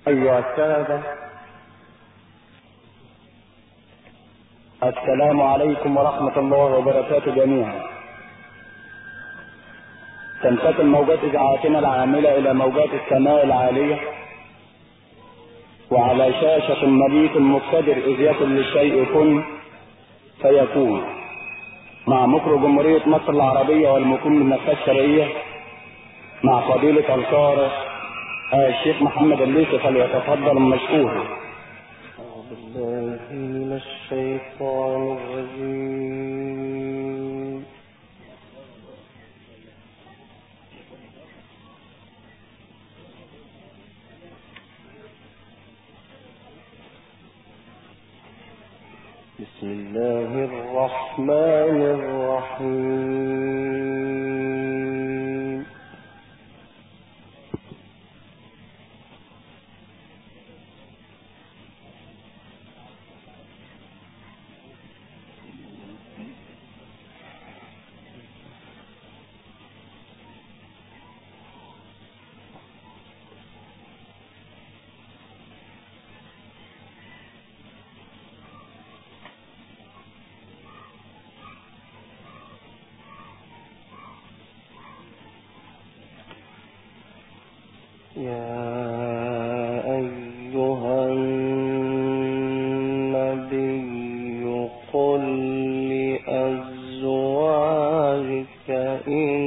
أيها السادة، السلام عليكم ورحمة الله وبركاته جميعا. تنتقل موجات إذاعتنا العاملة إلى موجات السماء العالية، وعلى شاشة مليك مقتدر إذ يكن للشيء كن فيكون، مع مكر جمهورية مصر العربية والمقيم بالنفاذ الشرعية، مع فضيلة القارئ الشيخ محمد الليثي، فليتفضل مشكورا. أعوذ بالله من الشيطان الرجيم. بسم الله الرحمن الرحيم. يا أيها النبي قل لأزواجك إن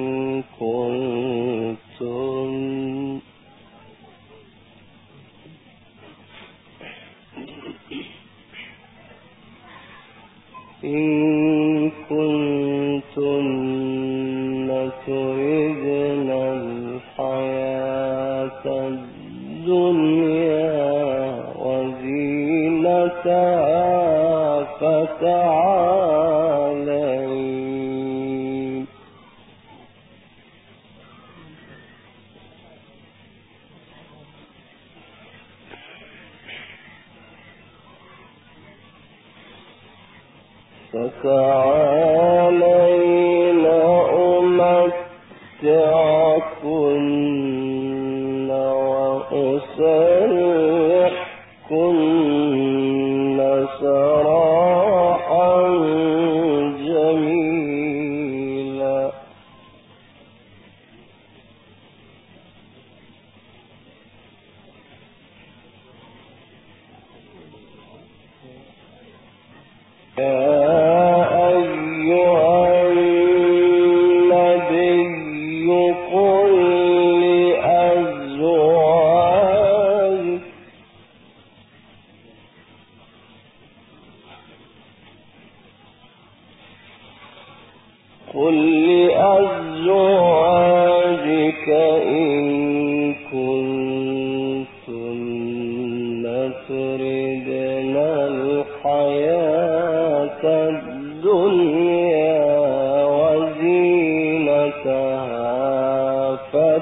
كنتن تردن الحياة الدنيا وزينتها فتعالين أمتعكن وأسرحكن سراحا جميلا. قل لأزواجك إن كنتن تردن الحياة الدنيا وزينتها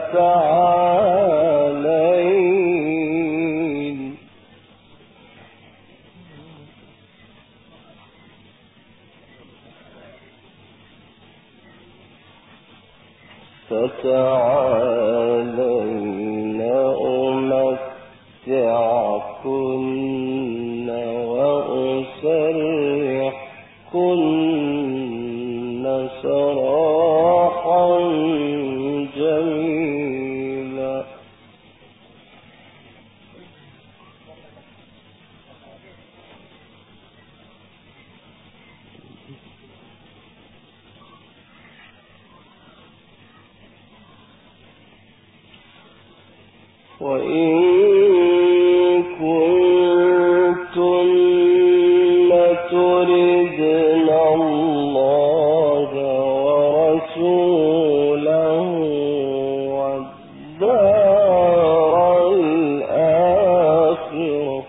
فتعالين أمتعكن وأسرحكن سراحا جميلا. وإن كنتن تردن الله ورسوله والدار الآخرة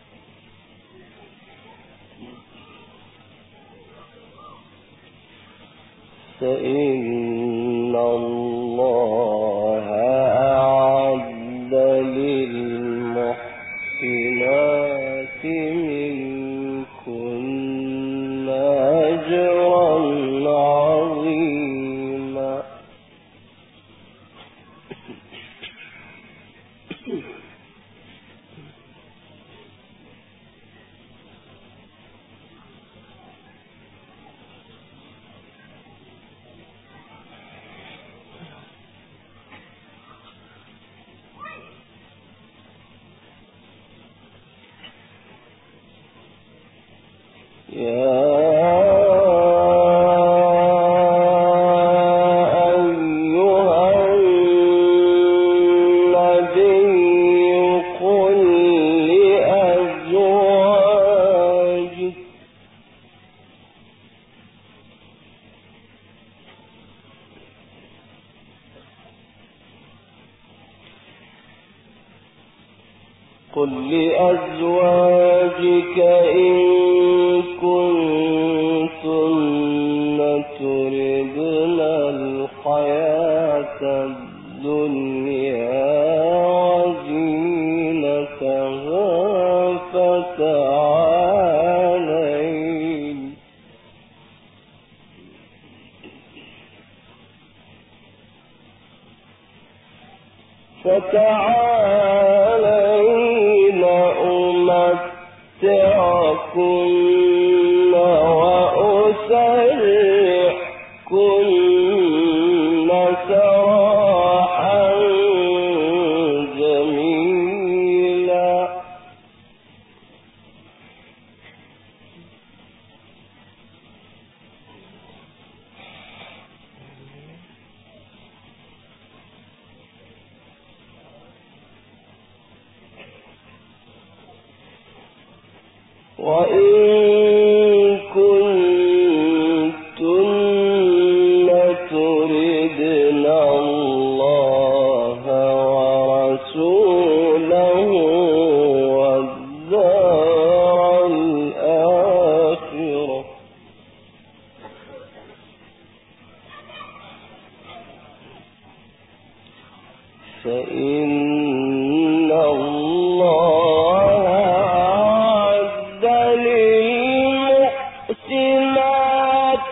فإن الله أعد للمحسنات منكن أجرا عظيما. قل لأزواجك إن كنتن تردن الحياة الدنيا وزينتها فتعالين أمتعكن وأسرحكن سراحا جميلا. وإن كنتن تردن الله ورسوله والدار الآخرة فإن الله للمحسنات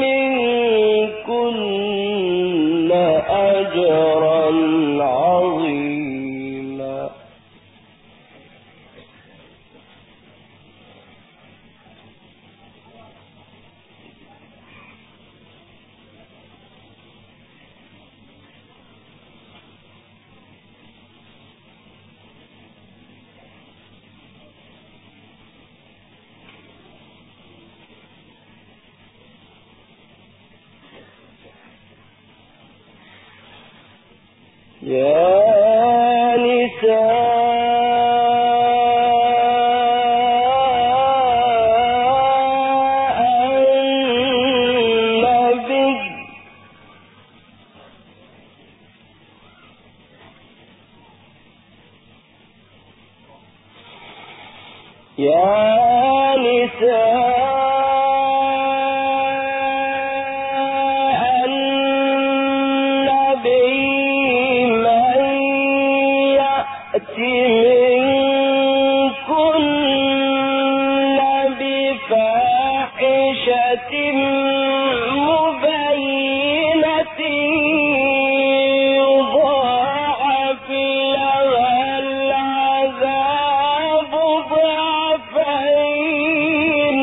منكن أجرا عظيما. يا نساء النبي منكن بفاحشة مبينة يضاعف لها العذاب ضعفين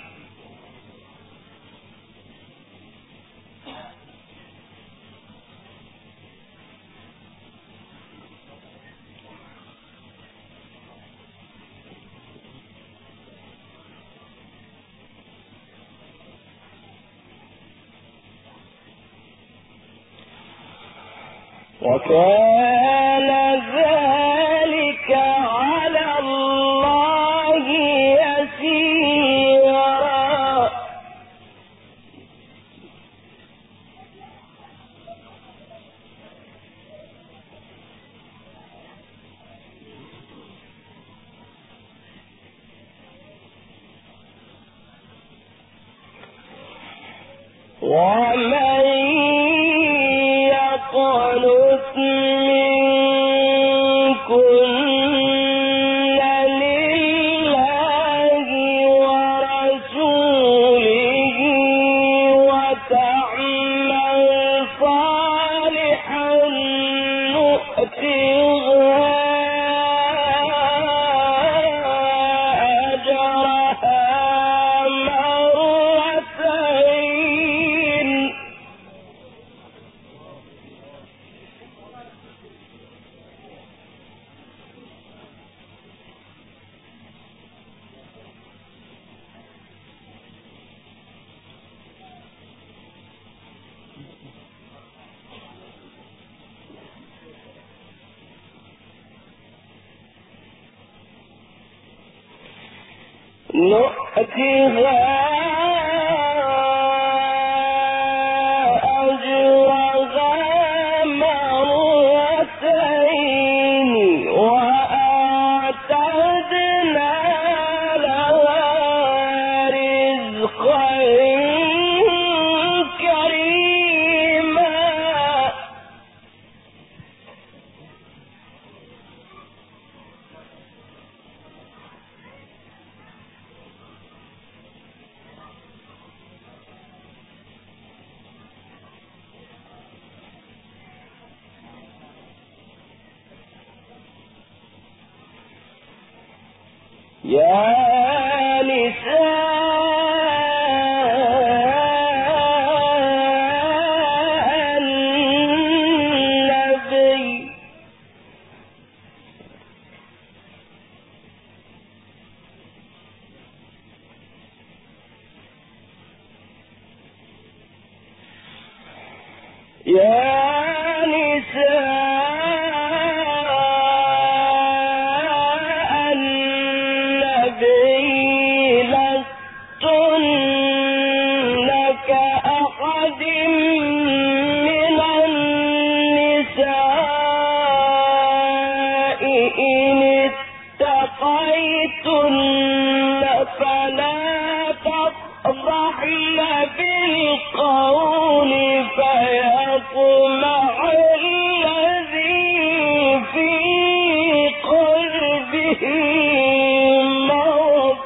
وكان ذلك على الله يسيرا. ومن يقنت منكن لله ورسوله وتعمل صالحا نؤتها أجرها مرتين نؤتها أجرها مرتين وآتينا يا نساء النبي لستن كأحد من النساء إن اتقيتن فلا تفضحن بالقول فيطمع الذي في قلبه مرض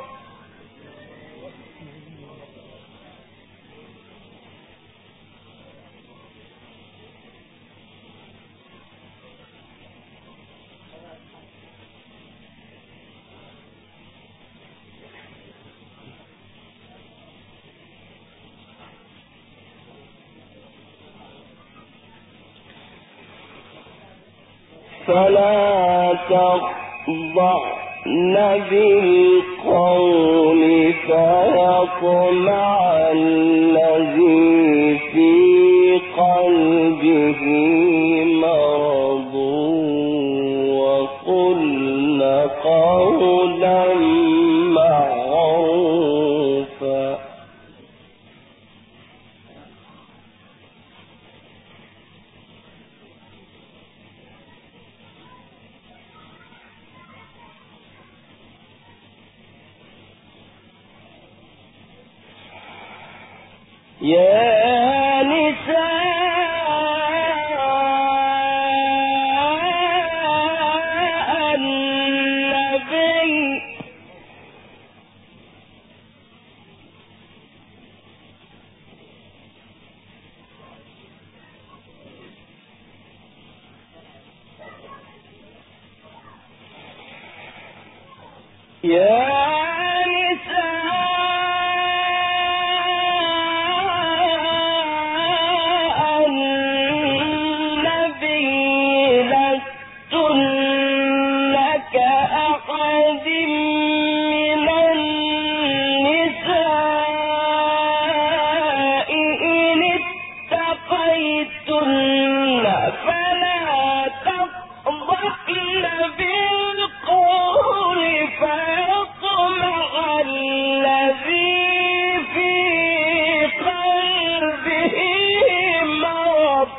فلا تخضعن بالقول فيطمع الذي في قلبه مرض وقلن قولا معروفا. يا نساء النبي لستن كأحد من النساء إن اتقيتن فلا تفضحن بالقول فيطمع الذي في قلبه مرض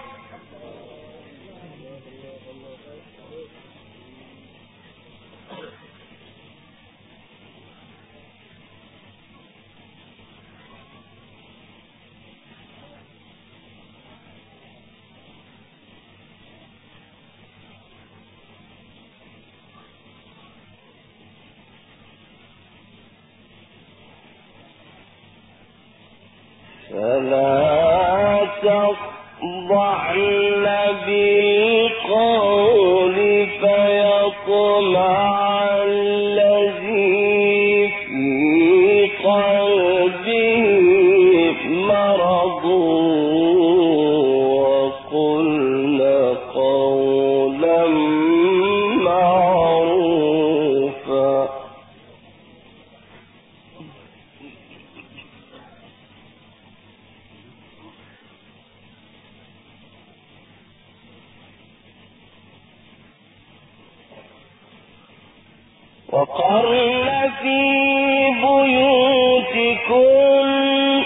فلا تخضعن بالقول فيطمع الذي في قلبه مرض وقلن قولا معروفا. وقرن في بيوتكن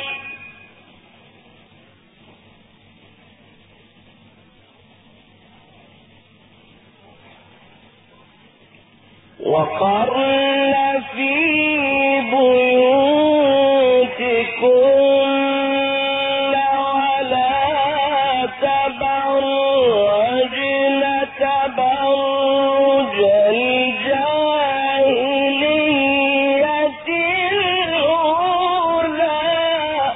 ولا تبرجن تبرج الجاهلية الأولى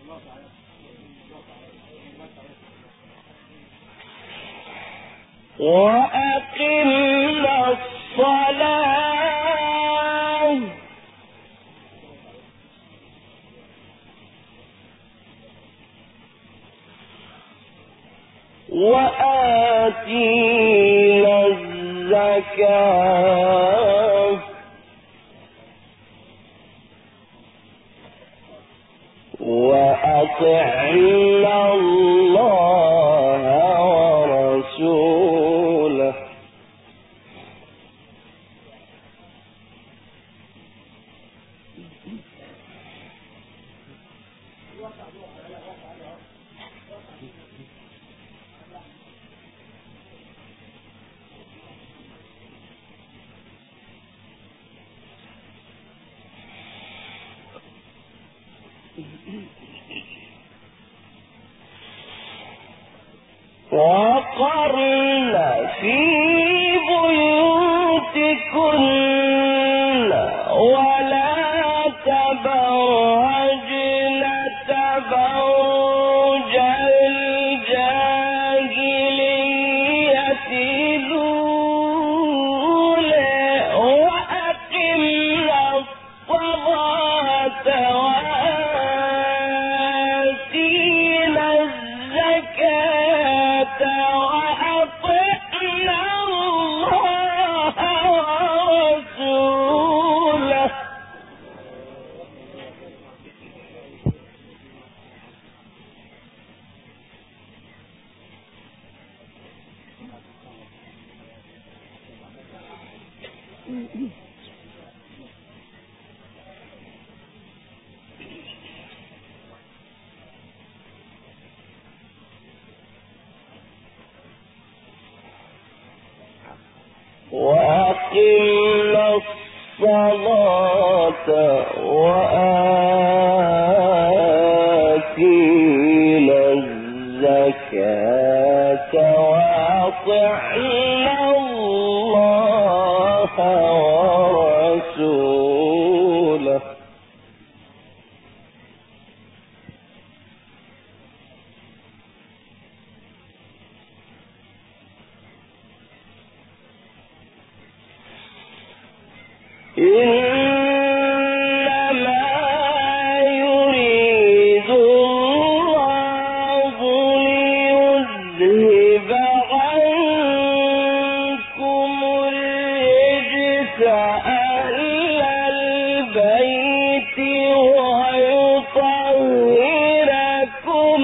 وأقمنا الصلاة وآتينا الزكاة وأطعنا الله ورسوله وقرن في بيوتكن ولا تبرجن تبرج الجاهلية الأولى وأقمنا الصلاة وآتينا الزكاة وأطعنا الله ورسوله وأقمنا الصلاة وآتينا الزكاة وأطعنا الله ورسوله إنما يريد الله ليذهب عنكم الرجس أهل البيت ويطهركم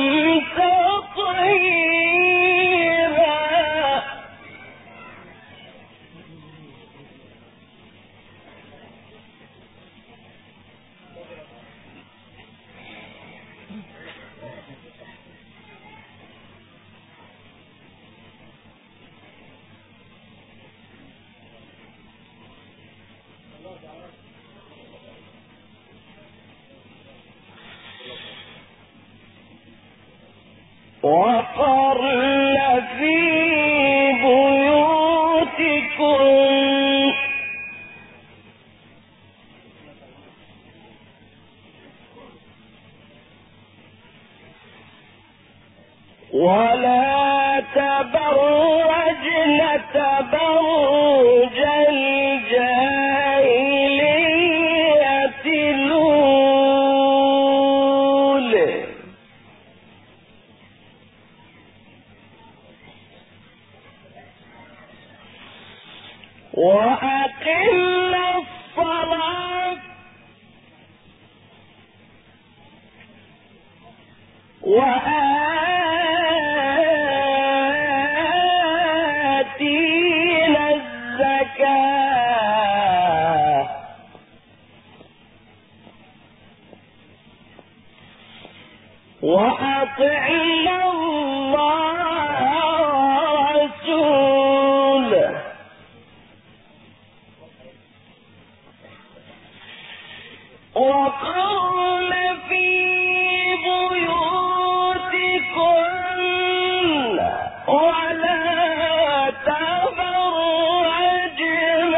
تطهيرا وقرن في بيوتكن ولا تبرجن تبرج الجاهلية الأولى وأقمنا الصلاة وآتينا الزكاة وأطعنا الله ورسوله وقرن في بيوتكن ولا تبرجن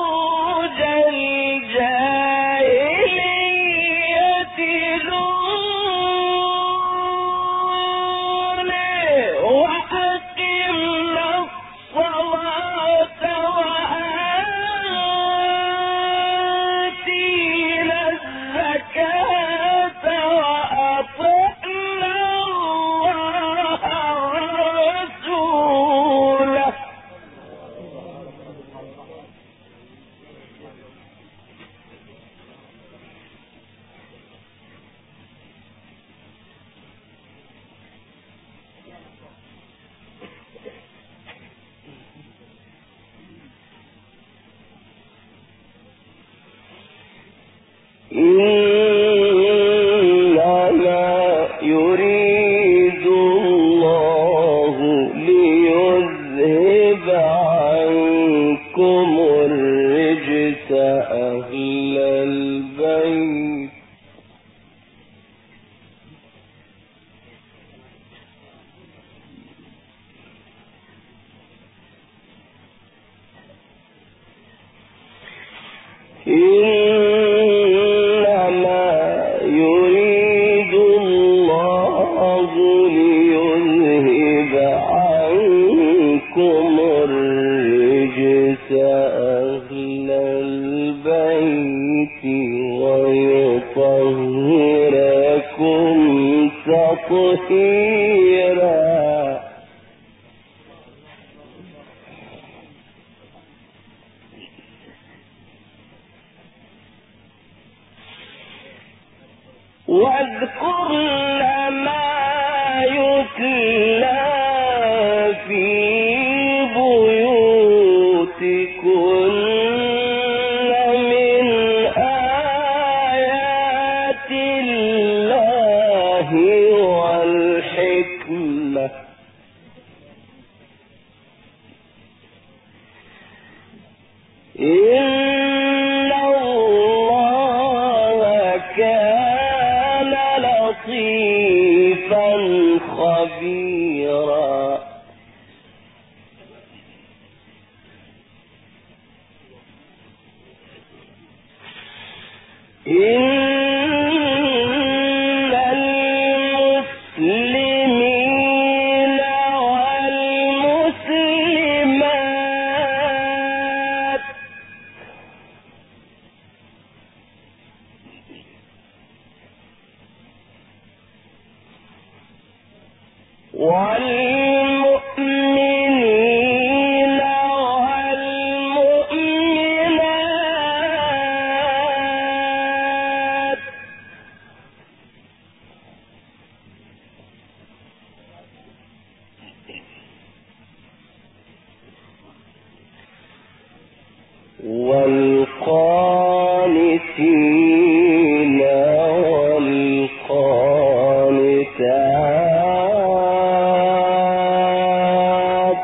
تبرج الجاهلية الأولى واذكرن ما يتلى في بيوتكن من آيات الله والحكمة إن الله كان لطيفا خبيرا. إن المسلمين والمسلمات والمؤمنين والمؤمنات والقانتين والقانتات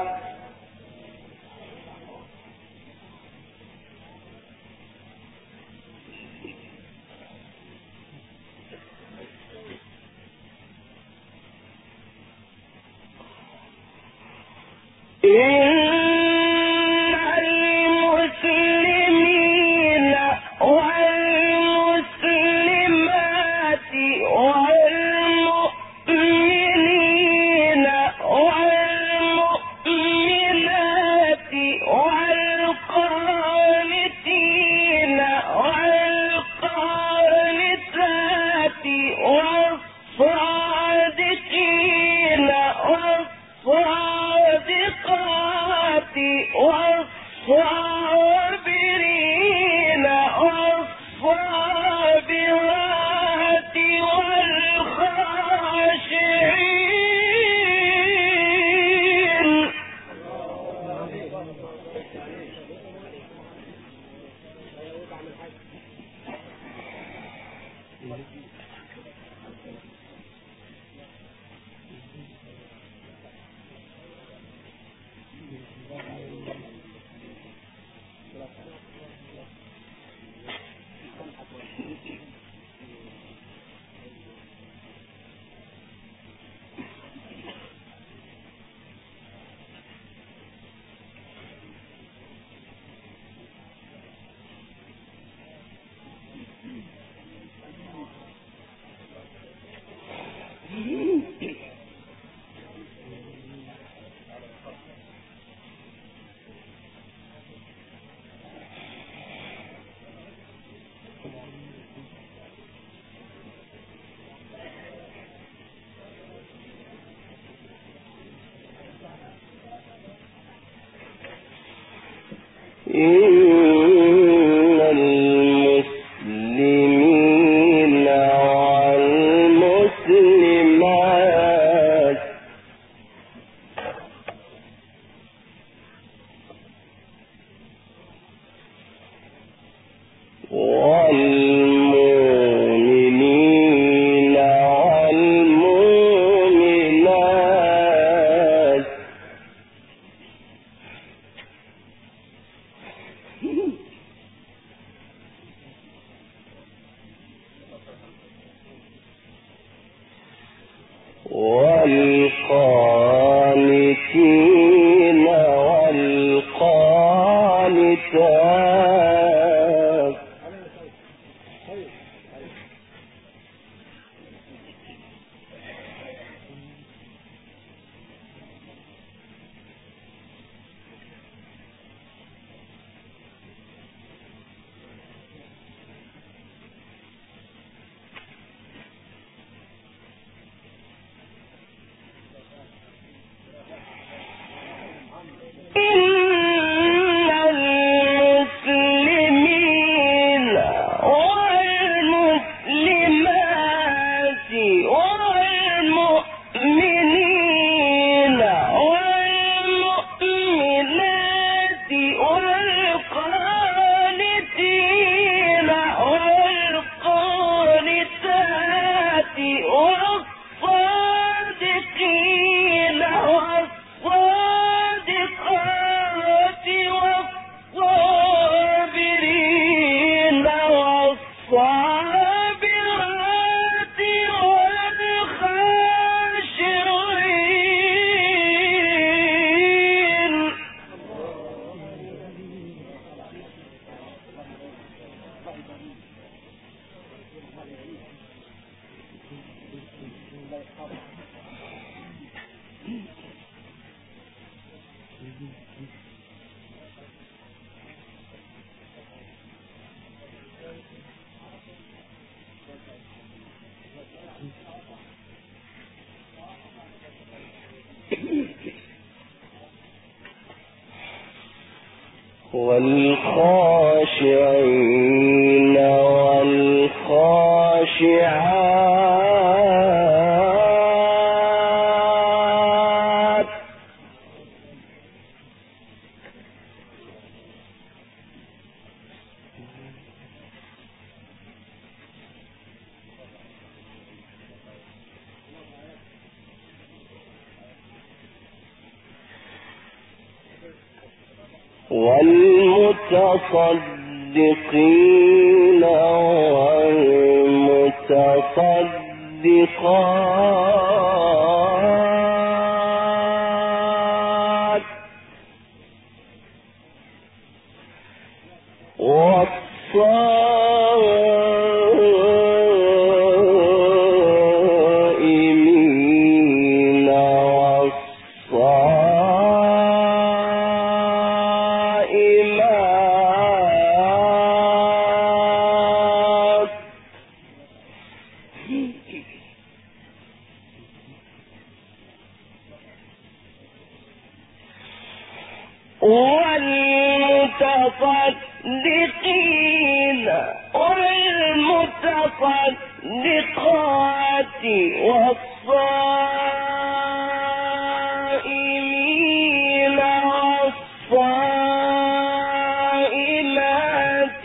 إن المسلمين والمسلمات والمؤمنين والمؤمنات والقانتين والقانتات والصادقين والصادقات والصابرين والصابرات والخاشعين إن المسلمين والمسلمات والمؤمنين والقانتين والقانتات والخاشعين والخاشعات والمتصدقين والمتصدقات والصائمين والصائمات والمتصدقين والمتصدقات والصائمين والصائمات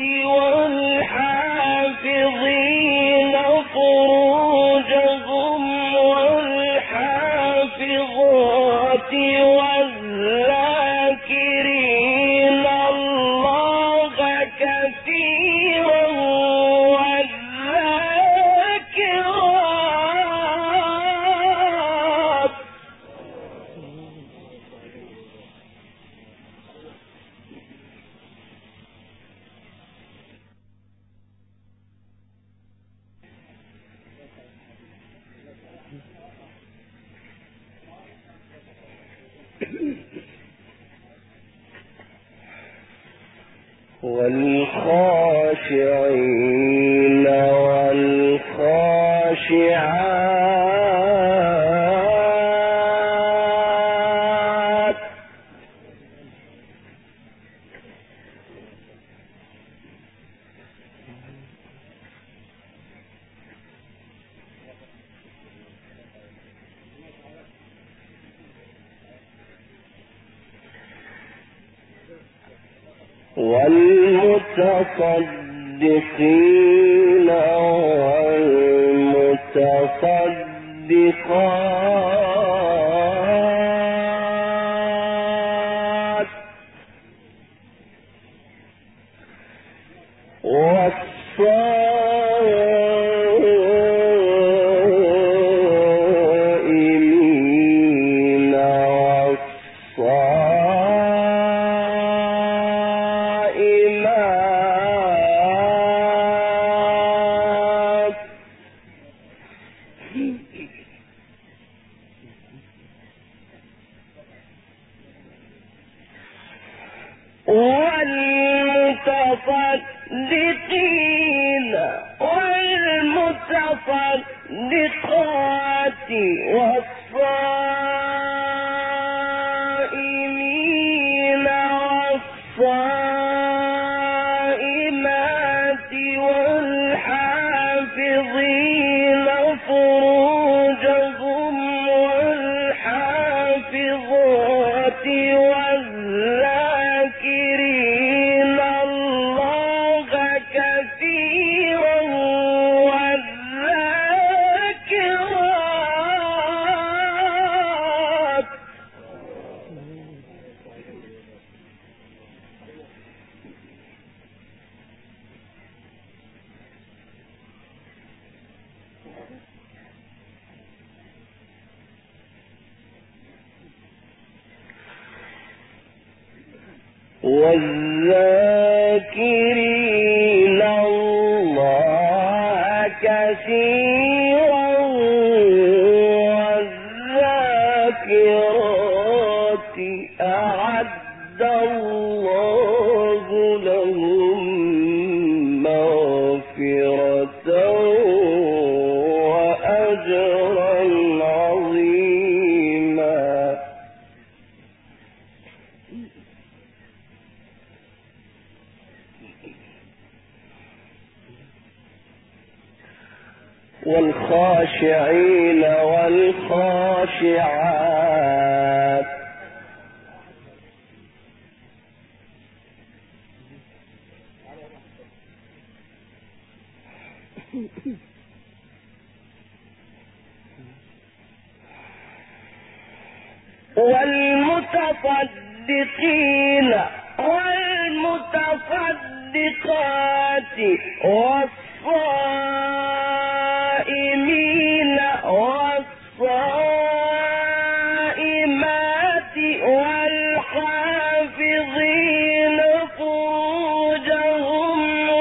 والحافظين فروجهم والحافظات والذاكرين الله كثيرا والذاكرات والخاشعين والخاشعات والمتصدقين والمتصدقات والصائمين والمتصدقين والمتصدقات والصائمين والصائمات والحافظين فروجهم والحافظات والذاكرين الله كثيرا والذاكرات. والذاكرين الله كثيرا والذاكرات أعد الله لهم مغفرة وأجرا عظيما. والخاشعين والخاشعات والمتصدقين والمتصدقات والصائمين والصائمات والحافظين فروجهم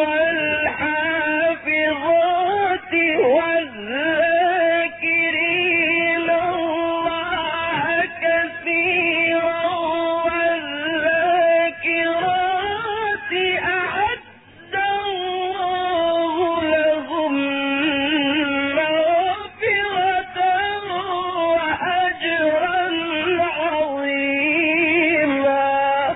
والحافظات والذاكرين الله كثيرا والذاكرات أعد الله لهم مغفرة وأجرا عظيما.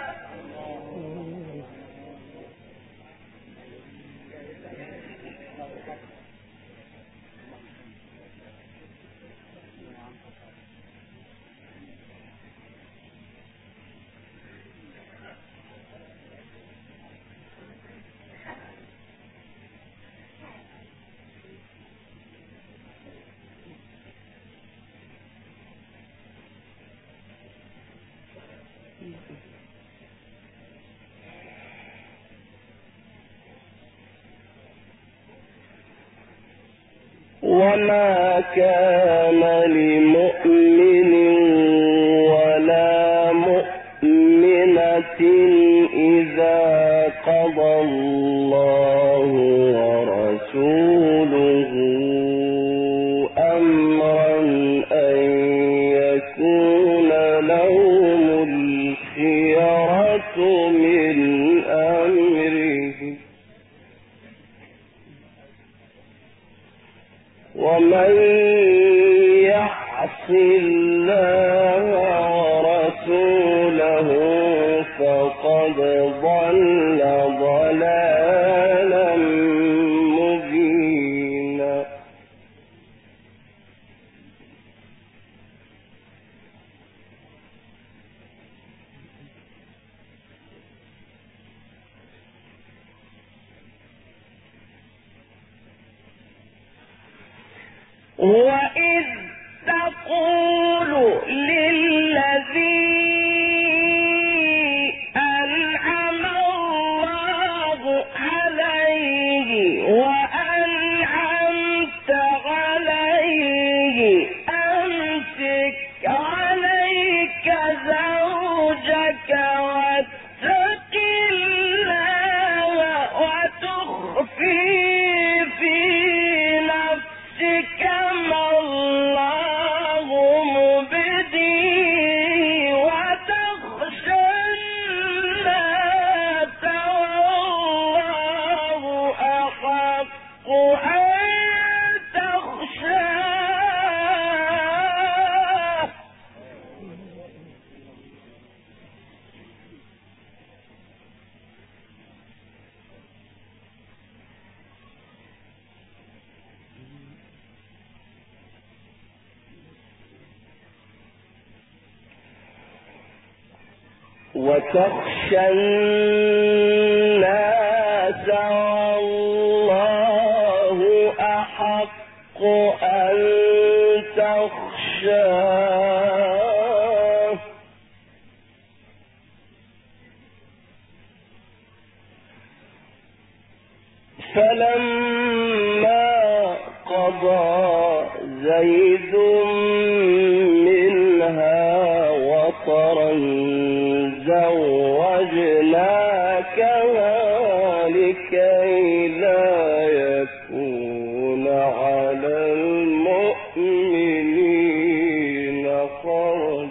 وما كان لمؤمن ولا مؤمنة إذا قضى الله ورسوله أمرا أن يكون لهم الخيرة من أمرهم ومن يعص الله ورسوله فقد ضل ضلالا مبينا. وإذ تقول للذي أنعم الله عليه وأنعمت عليه أمسك عليك زوجك واتق الله وتخفي في نفسك ما الله وتخشى الناس والله أحق أن تخشاه فلما قضى زيد منها وطرا زوجناكها لكي لا يكون على المؤمنين حرج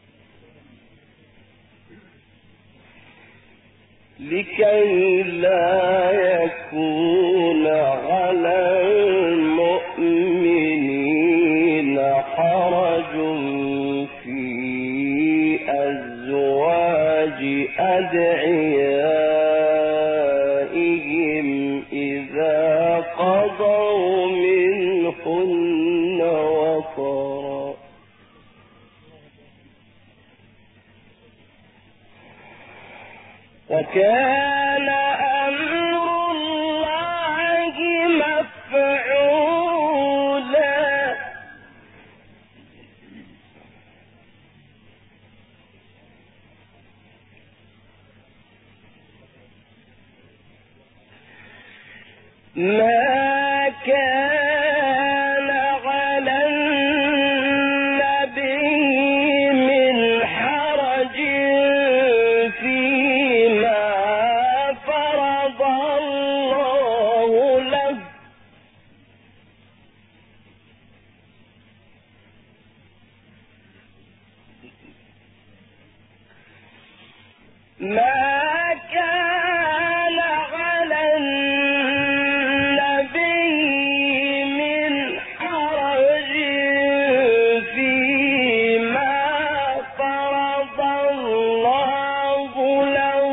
لكي لا يكون على المؤمنين حرج في أزواج أدعيائهم إذا قضوا منهن وطرا وكان أمر الله مفعولا ما كان على النبي من حرج فيما فرض الله له ما كان على النبي من حرج فيما فرض الله له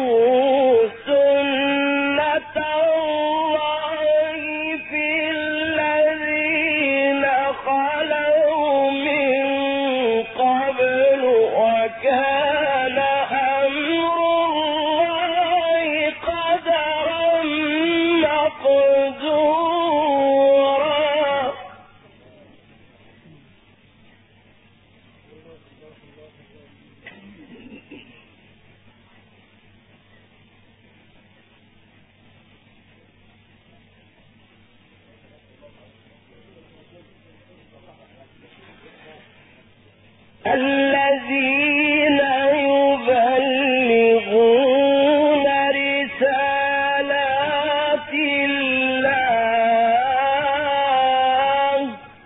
سنة الله في الذين خلوا من قبل وكان أمر الله قدرا مقدورا الذين يبلغون رسالات الله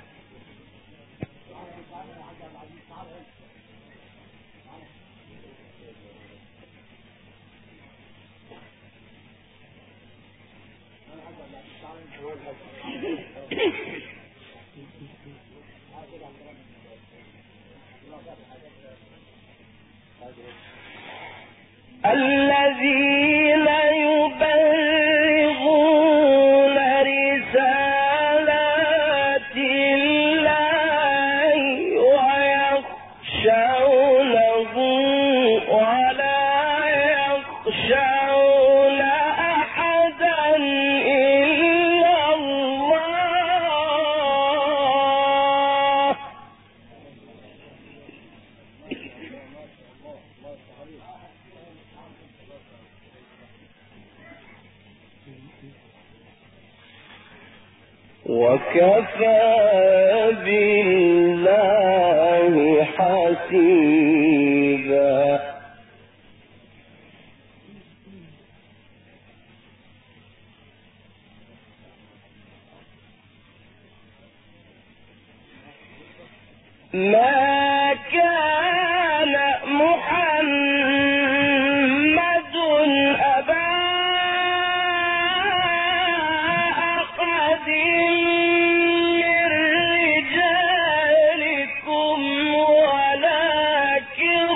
الذين يبلغون رسالات الله ويخشونه ولا يخشون أحدا إلا الله وكفى بالله حسيبا ما كان محمد أبا أحد من رجالكم ولكن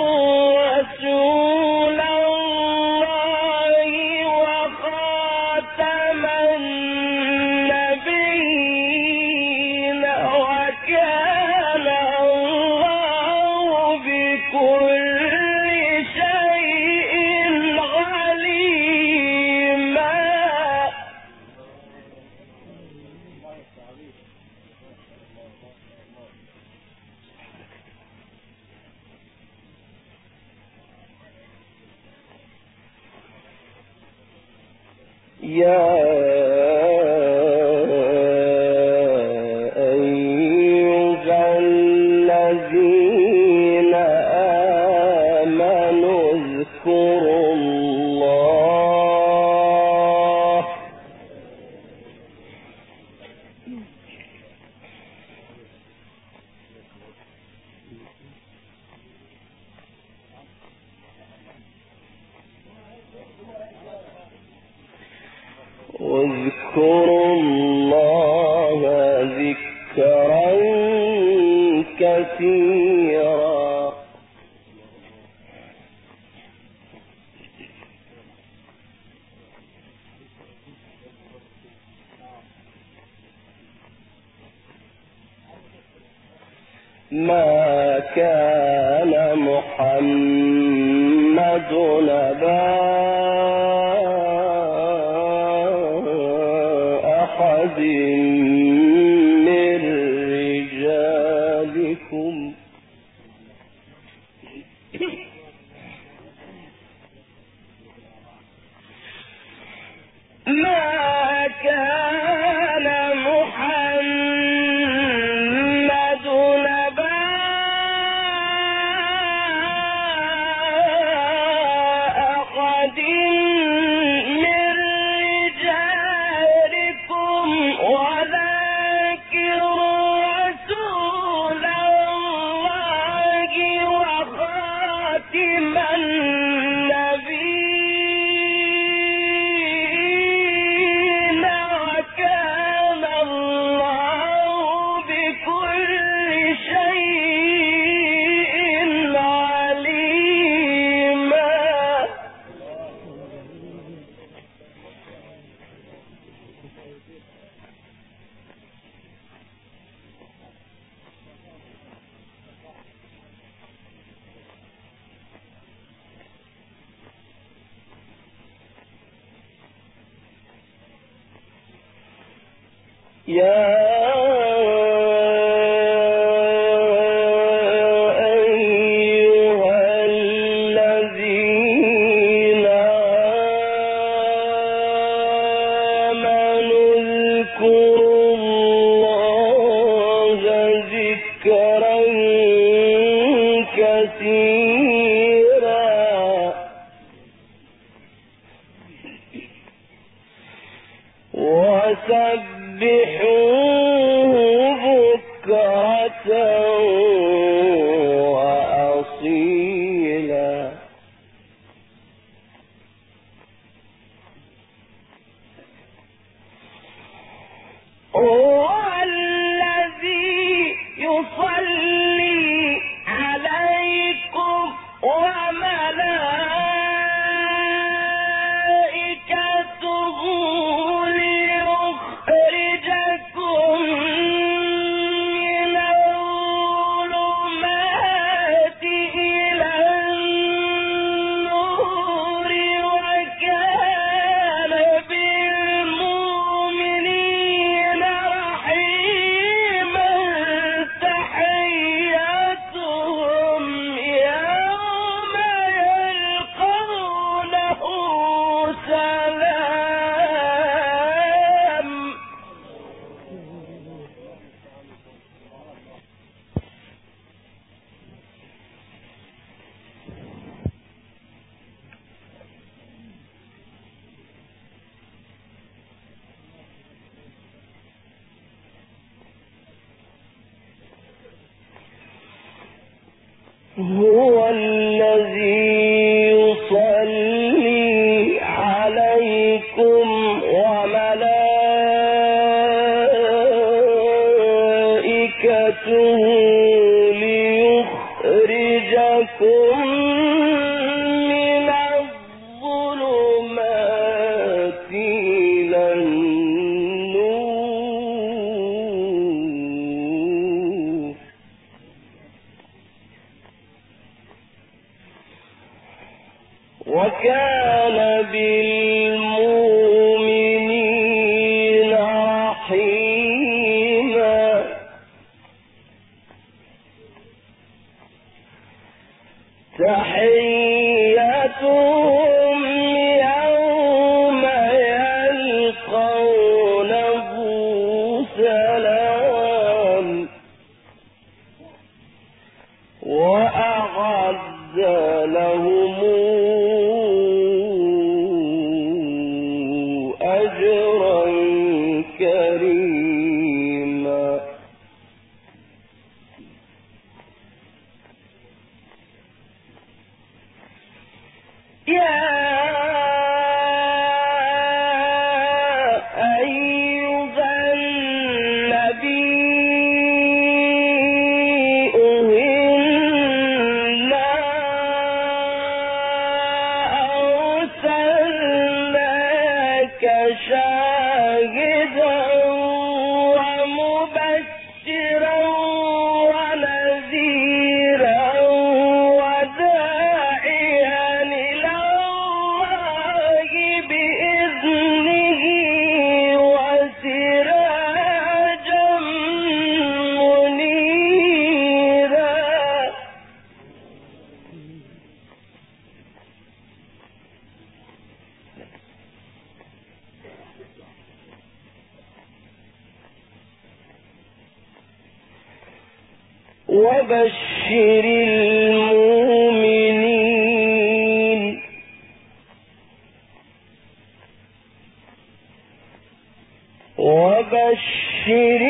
رسول الله وخاتم النبيين وكان الله واذكروا الله ذكرا كثيرا. ما كان محمد نبا أحد من رجالكم ما كان محمد نبا أحد من رجالكم ولكن رسول الله وخاتم النبيين وكان الله بكل شيء عليما. يا أيها الذين آمنوا اذكروا الله ذكرا كثيرا وسبحوه بكرة وأصيلا. هو الذي يصلي عليكم وملائكته ليخرجكم من الظلمات إلى النور وكان بالمؤمنين رحيما. تحيتهم يوم يلقونه سلام. هو الذي يصلي عليكم وملائكته ليخرجكم من الظلمات إلى النور وكان بالمؤمنين رحيما. تحيتهم يوم يلقونه وأعد لهم أجرا كريما. وبشر المؤمنين وبشر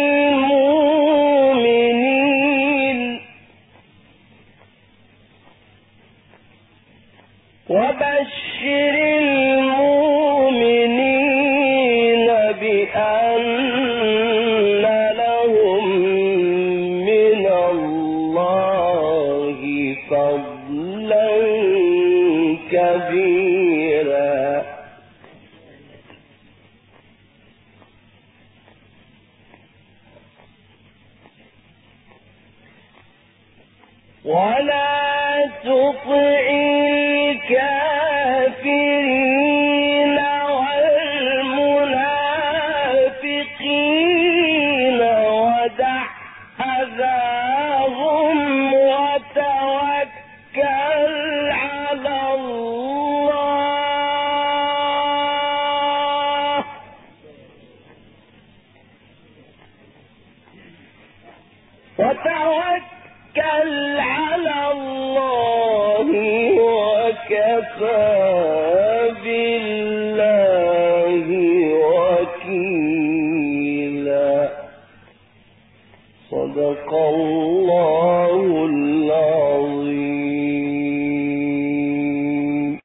المؤمنين وبشر المؤمنين بأن لهم من الله فضلا كبيرا. ولا تطع الكافرين والمنافقين ودع أذاهم وتوكل على الله على الله وكفى بالله وكيلا. صدق الله